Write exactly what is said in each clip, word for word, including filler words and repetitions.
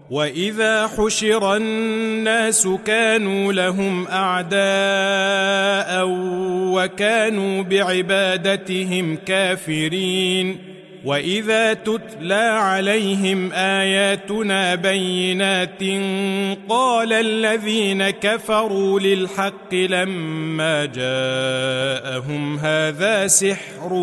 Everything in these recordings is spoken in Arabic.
وإذا حشر الناس كانوا لهم أعداء وكانوا بعبادتهم كافرين وإذا تتلى عليهم آياتنا بينات قال الذين كفروا للحق لما جاءهم هذا سحر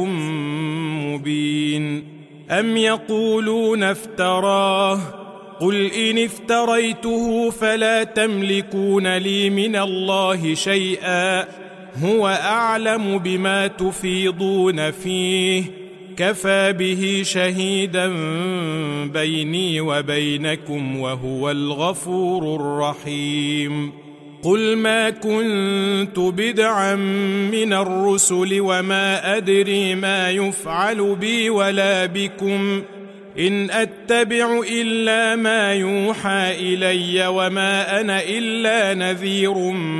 مبين أم يقولون افتراه قل إن افتريته فلا تملكون لي من الله شيئا هو أعلم بما تفيضون فيه كفى به شهيدا بيني وبينكم وهو الغفور الرحيم قل ما كنت بدعا من الرسل وما أدري ما يفعل بي ولا بكم إن أتبع إلا ما يوحى إلي وما أنا إلا نذير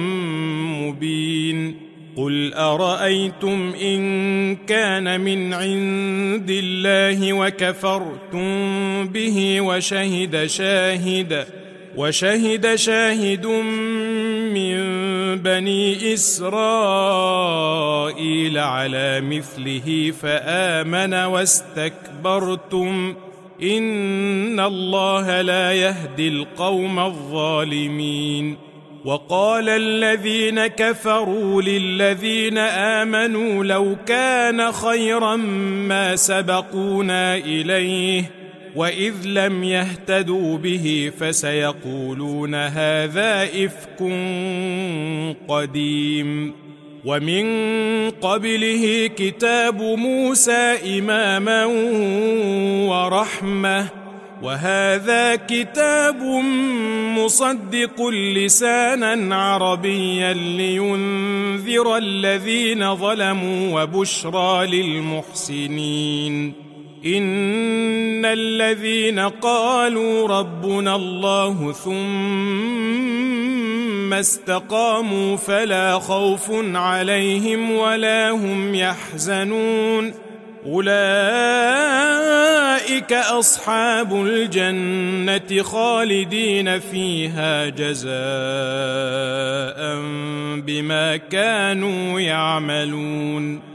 مبين قل أرأيتم إن كان من عند الله وكفرتم به وشهد شاهد وشهد شاهد من بني إسرائيل على مثله فآمن واستكبرتم إن الله لا يهدي القوم الظالمين وقال الذين كفروا للذين آمنوا لو كان خيرا ما سبقونا إليه وإذ لم يهتدوا به فسيقولون هذا إفك قديم ومن قبله كتاب موسى إماما ورحمة وهذا كتاب مصدق لسانا عربيا لينذر الذين ظلموا وبشرى للمحسنين إن الذين قالوا ربنا الله ثم استقاموا فلا خوف عليهم ولا هم يحزنون أولئك أصحاب الجنة خالدين فيها جزاء بما كانوا يعملون